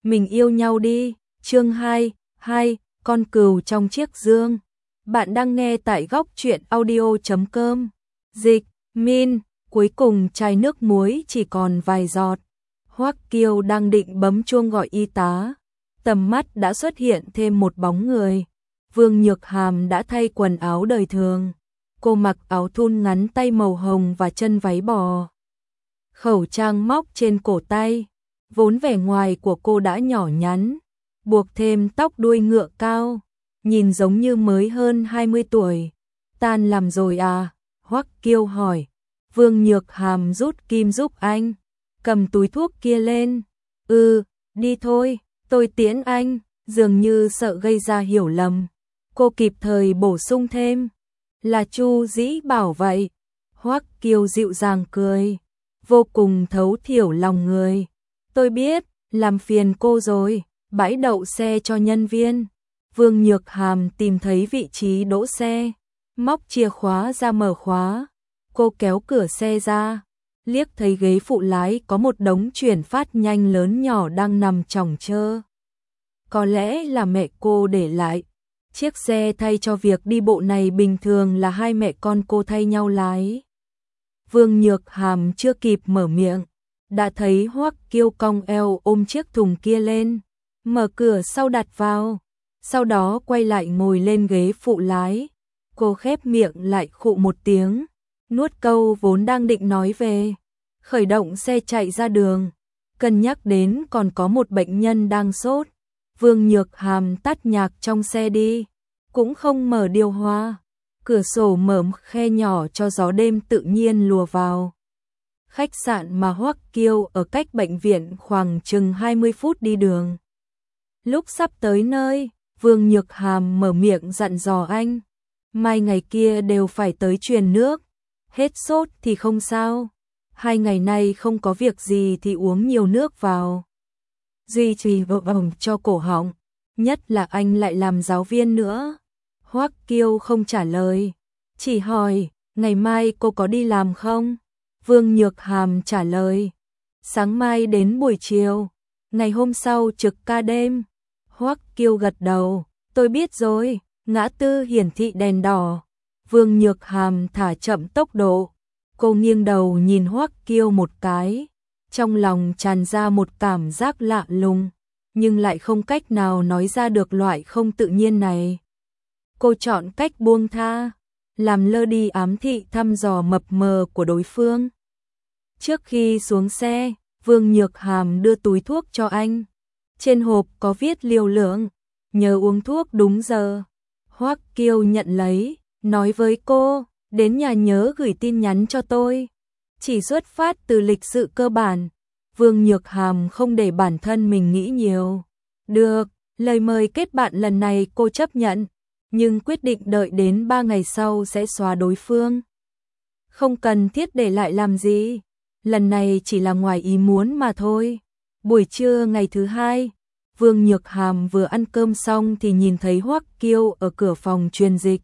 mình yêu nhau đi. Chương 2, con cừu trong chiếc dương. Bạn đang nghe tại góc truyện audio.com. Dịch, Min, cuối cùng chai nước muối chỉ còn vài giọt. Hoắc Kiêu đang định bấm chuông gọi y tá. Tầm mắt đã xuất hiện thêm một bóng người. Vương Nhược Hàm đã thay quần áo đời thường. Cô mặc áo thun ngắn tay màu hồng và chân váy bò. Khẩu trang móc trên cổ tay. Vốn vẻ ngoài của cô đã nhỏ nhắn, buộc thêm tóc đuôi ngựa cao, nhìn giống như mới hơn 20 tuổi. Tan làm rồi à? Hoắc Kiêu hỏi. Vương Nhược Hàm rút kim giúp anh, cầm túi thuốc kia lên. Đi thôi, tôi tiễn anh. Dường như sợ gây ra hiểu lầm, cô kịp thời bổ sung thêm. Là Chu Dĩ bảo vậy. Hoắc Kiêu dịu dàng cười, vô cùng thấu hiểu lòng người. Tôi biết, làm phiền cô rồi. Bãi đậu xe cho nhân viên. Vương Nhược Hàm tìm thấy vị trí đỗ xe, móc chìa khóa ra mở khóa. Cô kéo cửa xe ra, liếc thấy ghế phụ lái có một đống chuyển phát nhanh lớn nhỏ đang nằm chồng chơ. Có lẽ là mẹ cô để lại. Chiếc xe thay cho việc đi bộ này bình thường là hai mẹ con cô thay nhau lái. Vương Nhược Hàm chưa kịp mở miệng, đã thấy Hoắc Kiêu cong eo ôm chiếc thùng kia lên, mở cửa sau đặt vào, sau đó quay lại ngồi lên ghế phụ lái. Cô khép miệng lại khụ một tiếng, nuốt câu vốn đang định nói về, khởi động xe chạy ra đường, cân nhắc đến còn có một bệnh nhân đang sốt. Vương Nhược Hàm tắt nhạc trong xe đi, cũng không mở điều hòa, cửa sổ mở khe nhỏ cho gió đêm tự nhiên lùa vào. Khách sạn mà Hoắc Kiêu ở cách bệnh viện khoảng chừng 20 phút đi đường. Lúc sắp tới nơi, Vương Nhược Hàm mở miệng dặn dò anh. Mai ngày kia đều phải tới truyền nước. Hết sốt thì không sao. 2 ngày nay không có việc gì thì uống nhiều nước vào. Duy trì độ ẩm cho cổ họng. Nhất là anh lại làm giáo viên nữa. Hoắc Kiêu không trả lời, chỉ hỏi, ngày mai cô có đi làm không? Vương Nhược Hàm trả lời, sáng mai đến buổi chiều, ngày hôm sau trực ca đêm. Hoắc Kiêu gật đầu, tôi biết rồi. Ngã tư hiển thị đèn đỏ. Vương Nhược Hàm thả chậm tốc độ. Cô nghiêng đầu nhìn Hoắc Kiêu một cái, trong lòng tràn ra một cảm giác lạ lùng, nhưng lại không cách nào nói ra được loại không tự nhiên này. Cô chọn cách buông tha, làm lơ đi ám thị thăm dò mập mờ của đối phương. Trước khi xuống xe, Vương Nhược Hàm đưa túi thuốc cho anh. Trên hộp có viết liều lượng, nhớ uống thuốc đúng giờ. Hoắc Kiêu nhận lấy, nói với cô, đến nhà nhớ gửi tin nhắn cho tôi. Chỉ xuất phát từ lịch sự cơ bản. Vương Nhược Hàm không để bản thân mình nghĩ nhiều. Được, lời mời kết bạn lần này cô chấp nhận, nhưng quyết định đợi đến 3 ngày sau sẽ xóa đối phương. Không cần thiết để lại làm gì, lần này chỉ là ngoài ý muốn mà thôi. Buổi trưa ngày thứ 2, Vương Nhược Hàm vừa ăn cơm xong thì nhìn thấy Hoắc Kiêu ở cửa phòng truyền dịch.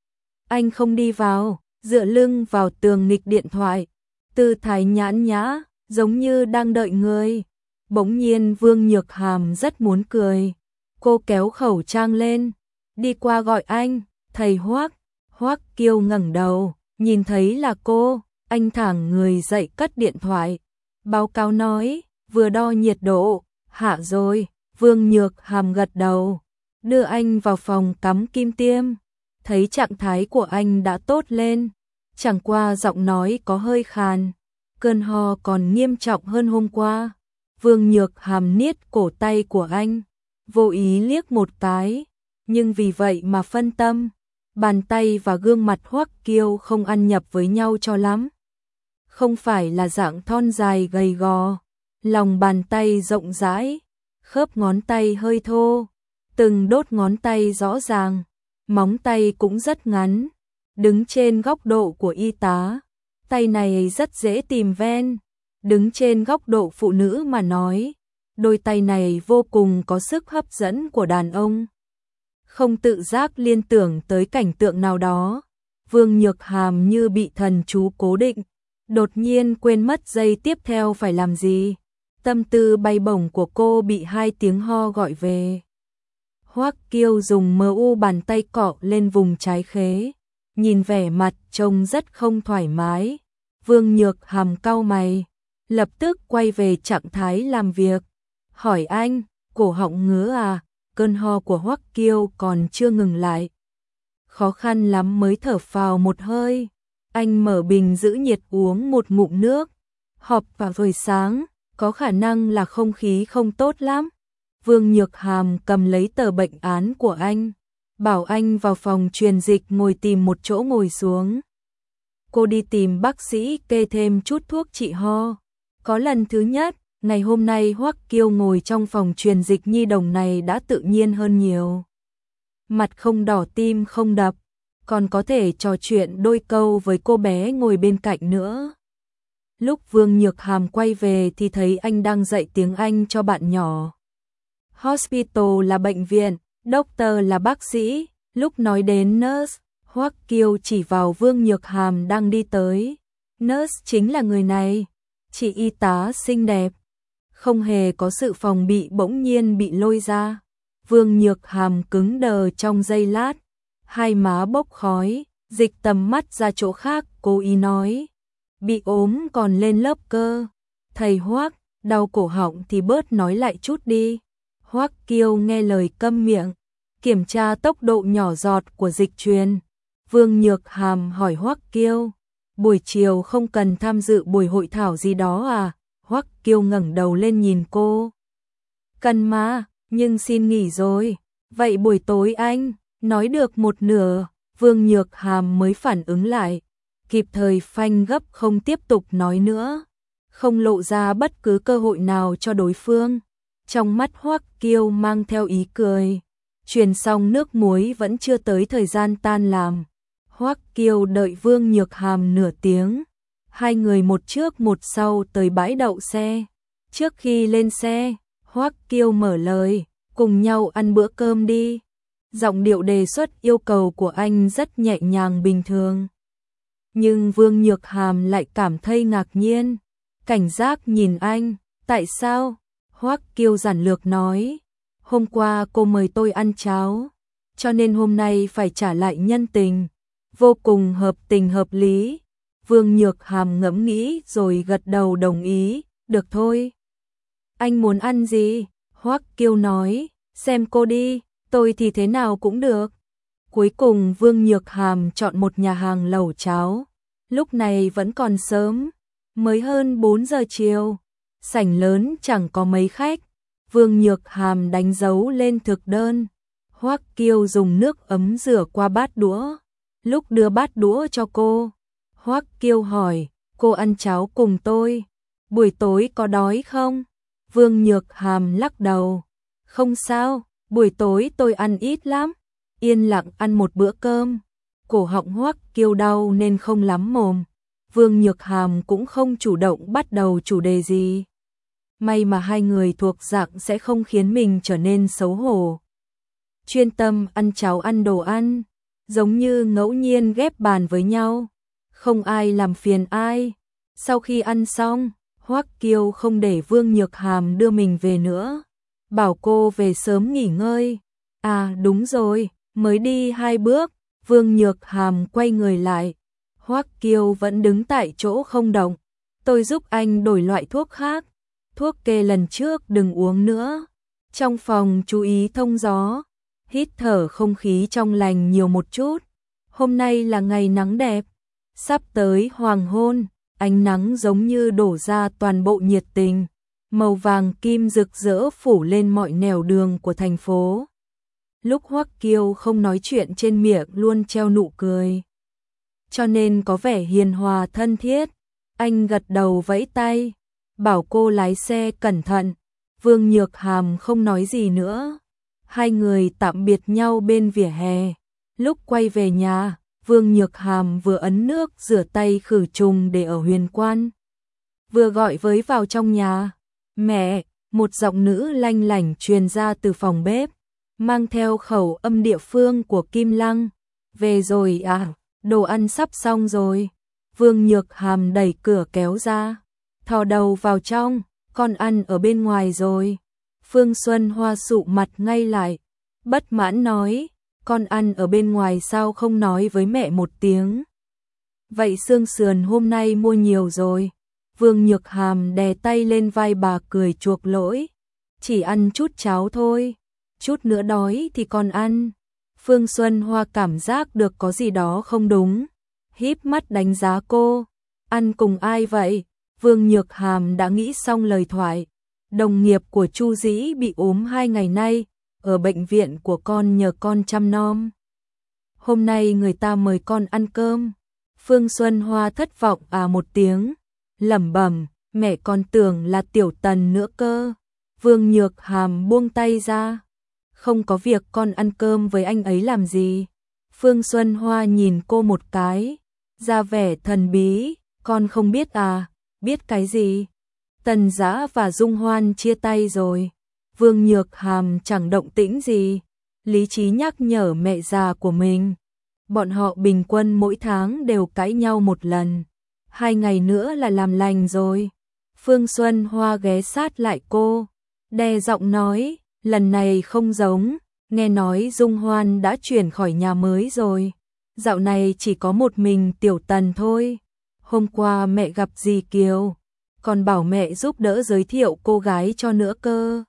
Anh không đi vào, dựa lưng vào tường nghịch điện thoại, tư thái nhãn nhã, giống như đang đợi người. Bỗng nhiên Vương Nhược Hàm rất muốn cười. Cô kéo khẩu trang lên, đi qua gọi anh, thầy Hoắc. Hoắc Kiêu ngẩng đầu, nhìn thấy là cô, anh thẳng người dậy cất điện thoại. Báo cáo nói, vừa đo nhiệt độ, hạ rồi. Vương Nhược Hàm gật đầu, đưa anh vào phòng cắm kim tiêm. Thấy trạng thái của anh đã tốt lên, chẳng qua giọng nói có hơi khàn, cơn ho còn nghiêm trọng hơn hôm qua. Vương Nhược Hàm niết cổ tay của anh, vô ý liếc một cái, nhưng vì vậy mà phân tâm. Bàn tay và gương mặt Hoắc Kiêu không ăn nhập với nhau cho lắm. Không phải là dạng thon dài gầy gò, lòng bàn tay rộng rãi, khớp ngón tay hơi thô, từng đốt ngón tay rõ ràng, móng tay cũng rất ngắn. Đứng trên góc độ của y tá, tay này rất dễ tìm ven. Đứng trên góc độ phụ nữ mà nói, đôi tay này vô cùng có sức hấp dẫn của đàn ông. Không tự giác liên tưởng tới cảnh tượng nào đó, Vương Nhược Hàm như bị thần chú cố định, đột nhiên quên mất giây tiếp theo phải làm gì. Tâm tư bay bổng của cô bị hai tiếng ho gọi về. Hoắc Kiêu dùng mờ u bàn tay cọ lên vùng trái khế, nhìn vẻ mặt trông rất không thoải mái. Vương Nhược Hàm cau mày, lập tức quay về trạng thái làm việc. Hỏi anh, cổ họng ngứa à? Cơn ho của Hoắc Kiêu còn chưa ngừng lại. Khó khăn lắm mới thở phào một hơi. Anh mở bình giữ nhiệt uống một ngụm nước. Họp vào buổi sáng, có khả năng là không khí không tốt lắm. Vương Nhược Hàm cầm lấy tờ bệnh án của anh, bảo anh vào phòng truyền dịch ngồi tìm một chỗ ngồi xuống. Cô đi tìm bác sĩ kê thêm chút thuốc trị ho. Có lần thứ nhất, ngày hôm nay Hoắc Kiêu ngồi trong phòng truyền dịch nhi đồng này đã tự nhiên hơn nhiều. Mặt không đỏ tim không đập, còn có thể trò chuyện đôi câu với cô bé ngồi bên cạnh nữa. Lúc Vương Nhược Hàm quay về thì thấy anh đang dạy tiếng Anh cho bạn nhỏ. Hospital là bệnh viện, doctor là bác sĩ. Lúc nói đến nurse, Hoắc Kiêu chỉ vào Vương Nhược Hàm đang đi tới. Nurse chính là người này, chị y tá xinh đẹp. Không hề có sự phòng bị bỗng nhiên bị lôi ra. Vương Nhược Hàm cứng đờ trong giây lát, hai má bốc khói, dịch tầm mắt ra chỗ khác, cố ý nói. Bị ốm còn lên lớp cơ. Thầy Hoắc, đau cổ họng thì bớt nói lại chút đi. Hoắc Kiêu nghe lời câm miệng, kiểm tra tốc độ nhỏ giọt của dịch truyền. Vương Nhược Hàm hỏi Hoắc Kiêu, buổi chiều không cần tham dự buổi hội thảo gì đó à? Hoắc Kiêu ngẩng đầu lên nhìn cô. Cần mà, nhưng xin nghỉ rồi. Vậy buổi tối anh, nói được một nửa, Vương Nhược Hàm mới phản ứng lại, kịp thời phanh gấp không tiếp tục nói nữa, không lộ ra bất cứ cơ hội nào cho đối phương. Trong mắt Hoắc Kiêu mang theo ý cười. Truyền xong nước muối vẫn chưa tới thời gian tan làm. Hoắc Kiêu đợi Vương Nhược Hàm nửa tiếng. Hai người một trước một sau tới bãi đậu xe. Trước khi lên xe, Hoắc Kiêu mở lời, cùng nhau ăn bữa cơm đi. Giọng điệu đề xuất yêu cầu của anh rất nhẹ nhàng bình thường. Nhưng Vương Nhược Hàm lại cảm thấy ngạc nhiên, cảnh giác nhìn anh. Tại sao? Hoắc Kiêu giản lược nói, hôm qua cô mời tôi ăn cháo, cho nên hôm nay phải trả lại nhân tình, vô cùng hợp tình hợp lý. Vương Nhược Hàm ngẫm nghĩ rồi gật đầu đồng ý, được thôi. Anh muốn ăn gì? Hoắc Kiêu nói, xem cô đi, tôi thì thế nào cũng được. Cuối cùng Vương Nhược Hàm chọn một nhà hàng lẩu cháo. Lúc này vẫn còn sớm, mới hơn 4 giờ chiều. Sảnh lớn chẳng có mấy khách. Vương Nhược Hàm đánh dấu lên thực đơn. Hoắc Kiêu dùng nước ấm rửa qua bát đũa. Lúc đưa bát đũa cho cô, Hoắc Kiêu hỏi, cô ăn cháo cùng tôi, buổi tối có đói không? Vương Nhược Hàm lắc đầu, không sao, buổi tối tôi ăn ít lắm. Yên lặng ăn một bữa cơm. Cổ họng Hoắc Kiêu đau nên không lắm mồm. Vương Nhược Hàm cũng không chủ động bắt đầu chủ đề gì. May mà hai người thuộc dạng sẽ không khiến mình trở nên xấu hổ. Chuyên tâm ăn cháo ăn đồ ăn, giống như ngẫu nhiên ghép bàn với nhau, không ai làm phiền ai. Sau khi ăn xong, Hoắc Kiêu không để Vương Nhược Hàm đưa mình về nữa, bảo cô về sớm nghỉ ngơi. À đúng rồi, mới đi 2 bước, Vương Nhược Hàm quay người lại. Hoắc Kiêu vẫn đứng tại chỗ không động. Tôi giúp anh đổi loại thuốc khác. Thuốc kê lần trước đừng uống nữa. Trong phòng chú ý thông gió, hít thở không khí trong lành nhiều một chút. Hôm nay là ngày nắng đẹp, sắp tới hoàng hôn, ánh nắng giống như đổ ra toàn bộ nhiệt tình, màu vàng kim rực rỡ phủ lên mọi nẻo đường của thành phố. Lúc Hoắc Kiêu không nói chuyện trên miệng luôn treo nụ cười, cho nên có vẻ hiền hòa thân thiết. Anh gật đầu vẫy tay, bảo cô lái xe cẩn thận. Vương Nhược Hàm không nói gì nữa. Hai người tạm biệt nhau bên vỉa hè. Lúc quay về nhà, Vương Nhược Hàm vừa ấn nước rửa tay khử trùng để ở huyền quan, vừa gọi với vào trong nhà. Mẹ, một giọng nữ lanh lảnh truyền ra từ phòng bếp, mang theo khẩu âm địa phương của Kim Lăng. Về rồi à, đồ ăn sắp xong rồi. Vương Nhược Hàm đẩy cửa kéo ra, thò đầu vào trong, con ăn ở bên ngoài rồi. Phương Xuân Hoa sụ mặt ngay lại, bất mãn nói, con ăn ở bên ngoài sao không nói với mẹ một tiếng. Vậy xương sườn hôm nay mua nhiều rồi. Vương Nhược Hàm đè tay lên vai bà cười chuộc lỗi. Chỉ ăn chút cháo thôi, chút nữa đói thì còn ăn. Phương Xuân Hoa cảm giác được có gì đó không đúng, híp mắt đánh giá cô. Ăn cùng ai vậy? Vương Nhược Hàm đã nghĩ xong lời thoại. Đồng nghiệp của Chu Dĩ bị ốm 2 ngày nay, ở bệnh viện của con nhờ con chăm nom. Hôm nay người ta mời con ăn cơm. Phương Xuân Hoa thất vọng một tiếng, lẩm bẩm, mẹ con tưởng là Tiểu Tần nữa cơ. Vương Nhược Hàm buông tay ra. Không có việc, con ăn cơm với anh ấy làm gì? Phương Xuân Hoa nhìn cô một cái, ra vẻ thần bí, con không biết à? Biết cái gì? Tần Dã và Dung Hoan chia tay rồi. Vương Nhược Hàm chẳng động tĩnh gì, lý trí nhắc nhở mẹ già của mình. Bọn họ bình quân mỗi tháng đều cãi nhau một lần. 2 ngày nữa là làm lành rồi. Phương Xuân Hoa ghé sát lại cô, đe giọng nói, lần này không giống, nghe nói Dung Hoan đã chuyển khỏi nhà mới rồi. Dạo này chỉ có một mình Tiểu Tần thôi. Hôm qua mẹ gặp dì Kiều, còn bảo mẹ giúp đỡ giới thiệu cô gái cho nữa cơ.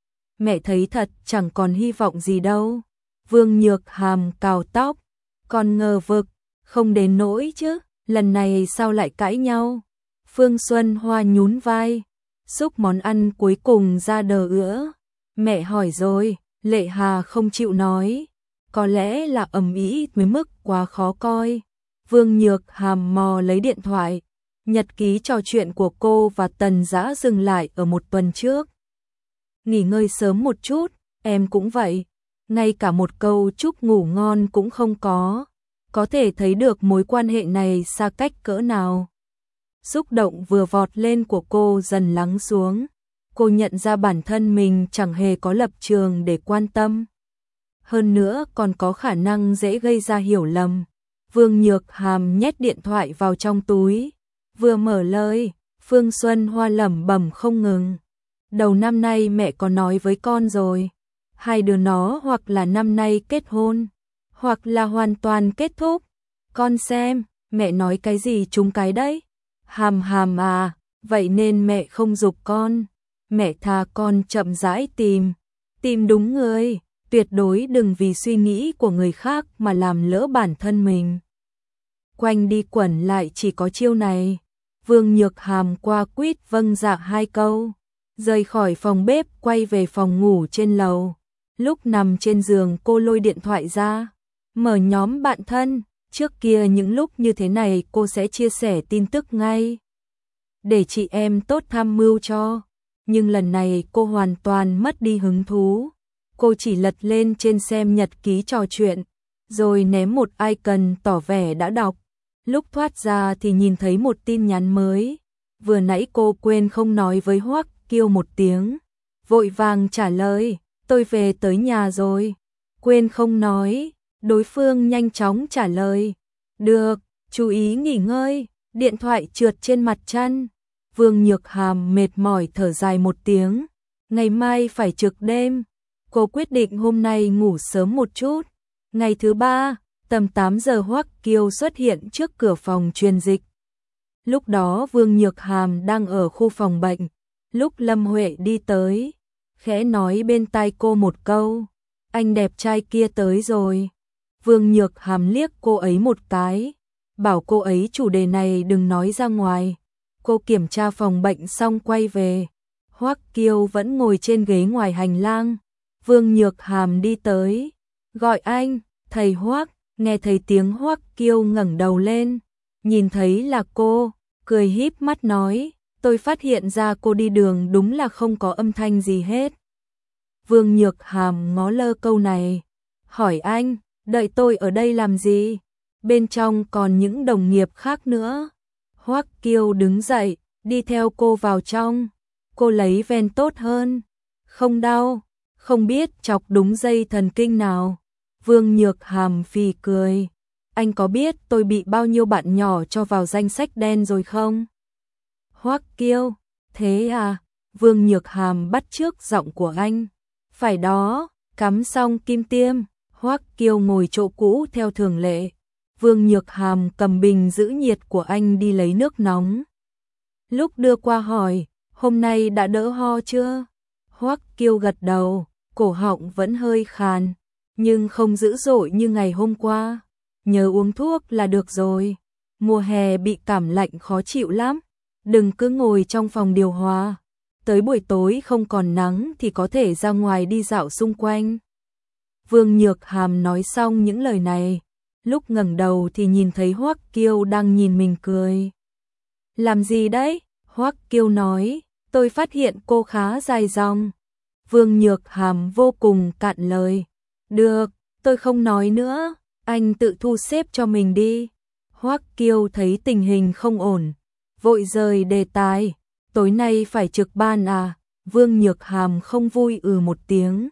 Mẹ thấy thật chẳng còn hy vọng gì đâu. Vương Nhược Hàm cào tóc, còn ngờ vực, không đến nỗi chứ, lần này sao lại cãi nhau? Phương Xuân Hoa nhún vai, xúc món ăn cuối cùng ra đờ ữa. Mẹ hỏi rồi, Lệ Hà không chịu nói, có lẽ là ầm ĩ với mức quá khó coi. Vương Nhược Hàm mò lấy điện thoại, nhật ký trò chuyện của cô và Tần Dã dừng lại ở một tuần trước. Nghỉ ngơi sớm một chút, em cũng vậy, ngay cả một câu chúc ngủ ngon cũng không có thể thấy được mối quan hệ này xa cách cỡ nào. Xúc động vừa vọt lên của cô dần lắng xuống, cô nhận ra bản thân mình chẳng hề có lập trường để quan tâm. Hơn nữa còn có khả năng dễ gây ra hiểu lầm. Vương Nhược Hàm nhét điện thoại vào trong túi, vừa mở lời, Phương Xuân Hoa lẩm bẩm không ngừng. Đầu năm nay mẹ có nói với con rồi, hai đứa nó hoặc là năm nay kết hôn, hoặc là hoàn toàn kết thúc. Con xem, mẹ nói cái gì trúng cái đấy. Hàm Hàm à, vậy nên mẹ không giục con. Mẹ thà con chậm rãi tìm đúng người, tuyệt đối đừng vì suy nghĩ của người khác mà làm lỡ bản thân mình. Quanh đi quẩn lại chỉ có chiêu này. Vương Nhược Hàm qua quýt vâng dạ 2 câu, rời khỏi phòng bếp quay về phòng ngủ trên lầu. Lúc nằm trên giường cô lôi điện thoại ra, mở nhóm bạn thân. Trước kia những lúc như thế này cô sẽ chia sẻ tin tức ngay, để chị em tốt tham mưu cho. Nhưng lần này cô hoàn toàn mất đi hứng thú. Cô chỉ lật lên trên xem nhật ký trò chuyện, rồi ném một icon tỏ vẻ đã đọc. Lúc thoát ra thì nhìn thấy một tin nhắn mới. Vừa nãy cô quên không nói với Hoắc Kiêu một tiếng, vội vàng trả lời, tôi về tới nhà rồi. Quên không nói, đối phương nhanh chóng trả lời, được, chú ý nghỉ ngơi. Điện thoại trượt trên mặt chân. Vương Nhược Hàm mệt mỏi thở dài một tiếng, ngày mai phải trực đêm. Cô quyết định hôm nay ngủ sớm một chút. Ngày thứ 3, tầm 8 giờ Hoắc Kiêu xuất hiện trước cửa phòng truyền dịch. Lúc đó Vương Nhược Hàm đang ở khu phòng bệnh. Lúc Lâm Huệ đi tới, khẽ nói bên tai cô một câu, anh đẹp trai kia tới rồi. Vương Nhược Hàm liếc cô ấy một cái, bảo cô ấy chủ đề này đừng nói ra ngoài. Cô kiểm tra phòng bệnh xong quay về. Hoắc Kiêu vẫn ngồi trên ghế ngoài hành lang. Vương Nhược Hàm đi tới, gọi anh, thầy Hoắc. Nghe thấy tiếng Hoắc Kiêu ngẩng đầu lên, nhìn thấy là cô, cười híp mắt nói, tôi phát hiện ra cô đi đường đúng là không có âm thanh gì hết. Vương Nhược Hàm ngó lơ câu này, hỏi anh, đợi tôi ở đây làm gì? Bên trong còn những đồng nghiệp khác nữa. Hoắc Kiêu đứng dậy, đi theo cô vào trong. Cô lấy ven tốt hơn. Không đau, không biết chọc đúng dây thần kinh nào. Vương Nhược Hàm phì cười. Anh có biết tôi bị bao nhiêu bạn nhỏ cho vào danh sách đen rồi không? Hoắc Kiêu, thế à? Vương Nhược Hàm bắt chước giọng của anh. Phải đó, cắm xong kim tiêm, Hoắc Kiêu ngồi chỗ cũ theo thường lệ. Vương Nhược Hàm cầm bình giữ nhiệt của anh đi lấy nước nóng. Lúc đưa qua hỏi, hôm nay đã đỡ ho chưa? Hoắc Kiêu gật đầu, cổ họng vẫn hơi khàn, nhưng không dữ dội như ngày hôm qua. Nhớ uống thuốc là được rồi. Mùa hè bị cảm lạnh khó chịu lắm. Đừng cứ ngồi trong phòng điều hòa. Tới buổi tối không còn nắng thì có thể ra ngoài đi dạo xung quanh. Vương Nhược Hàm nói xong những lời này, lúc ngẩng đầu thì nhìn thấy Hoắc Kiêu đang nhìn mình cười. Làm gì đấy? Hoắc Kiêu nói, tôi phát hiện cô khá dài dòng. Vương Nhược Hàm vô cùng cạn lời. Được, tôi không nói nữa, anh tự thu xếp cho mình đi. Hoắc Kiêu thấy tình hình không ổn, vội rời đề tài. Tối nay phải trực ban à? Vương Nhược Hàm không vui một tiếng.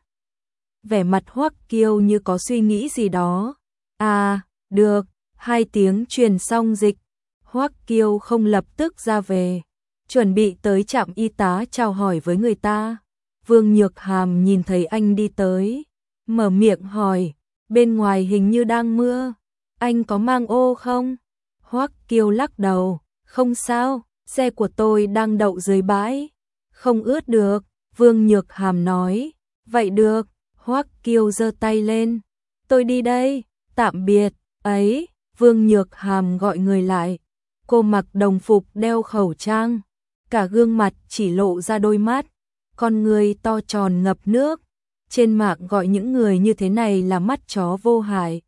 Vẻ mặt Hoắc Kiêu như có suy nghĩ gì đó. À, được, 2 tiếng truyền xong dịch. Hoắc Kiêu không lập tức ra về, chuẩn bị tới trạm y tá chào hỏi với người ta. Vương Nhược Hàm nhìn thấy anh đi tới, mở miệng hỏi, bên ngoài hình như đang mưa, anh có mang ô không? Hoắc Kiêu lắc đầu, không sao, xe của tôi đang đậu dưới bãi, không ướt được. Vương Nhược Hàm nói, vậy được. Hoắc Kiêu giơ tay lên, tôi đi đây, tạm biệt. Ấy, Vương Nhược Hàm gọi người lại. Cô mặc đồng phục đeo khẩu trang, cả gương mặt chỉ lộ ra đôi mắt, con người to tròn ngập nước. Trên mạng gọi những người như thế này là mắt chó vô hại.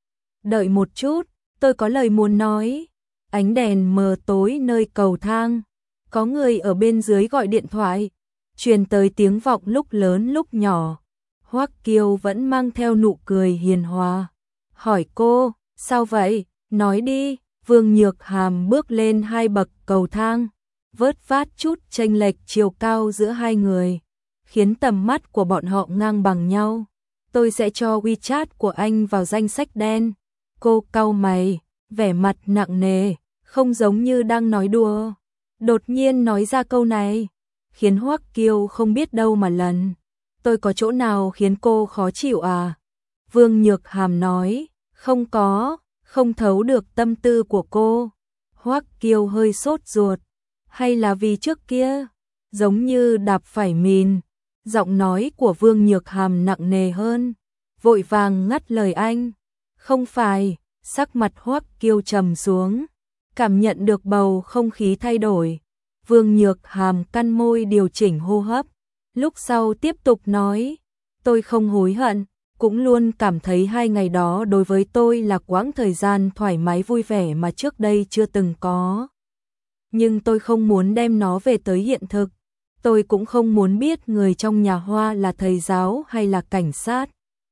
Đợi một chút, tôi có lời muốn nói. Ánh đèn mờ tối nơi cầu thang, có người ở bên dưới gọi điện thoại, truyền tới tiếng vọng lúc lớn lúc nhỏ. Hoắc Kiêu vẫn mang theo nụ cười hiền hòa. Hỏi cô, sao vậy? Nói đi. Vương Nhược Hàm bước lên 2 bậc cầu thang, vớt vát chút chênh lệch chiều cao giữa hai người, khiến tầm mắt của bọn họ ngang bằng nhau. Tôi sẽ cho WeChat của anh vào danh sách đen. Cô cau mày, vẻ mặt nặng nề, không giống như đang nói đùa. Đột nhiên nói ra câu này, khiến Hoắc Kiêu không biết đâu mà lần. Tôi có chỗ nào khiến cô khó chịu à? Vương Nhược Hàm nói, không có, không thấu được tâm tư của cô. Hoắc Kiêu hơi sốt ruột, hay là vì trước kia, giống như đạp phải mìn. Giọng nói của Vương Nhược Hàm nặng nề hơn, vội vàng ngắt lời anh. Không phải, sắc mặt Hoắc Kiêu trầm xuống, cảm nhận được bầu không khí thay đổi. Vương Nhược Hàm cắn môi điều chỉnh hô hấp, lúc sau tiếp tục nói, tôi không hối hận, cũng luôn cảm thấy 2 ngày đó đối với tôi là quãng thời gian thoải mái vui vẻ mà trước đây chưa từng có. Nhưng tôi không muốn đem nó về tới hiện thực. Tôi cũng không muốn biết người trong nhà Hoa là thầy giáo hay là cảnh sát.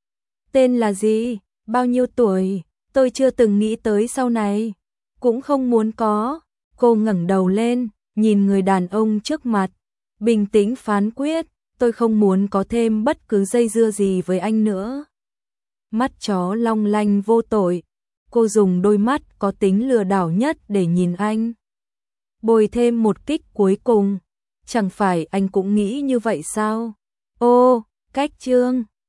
Tên là gì? Bao nhiêu tuổi? Tôi chưa từng nghĩ tới sau này. Cũng không muốn có. Cô ngẩng đầu lên, nhìn người đàn ông trước mặt, bình tĩnh phán quyết, tôi không muốn có thêm bất cứ dây dưa gì với anh nữa. Mắt chó long lanh vô tội. Cô dùng đôi mắt có tính lừa đảo nhất để nhìn anh. Bồi thêm một kích cuối cùng. Chẳng phải anh cũng nghĩ như vậy sao? Ô, cách chương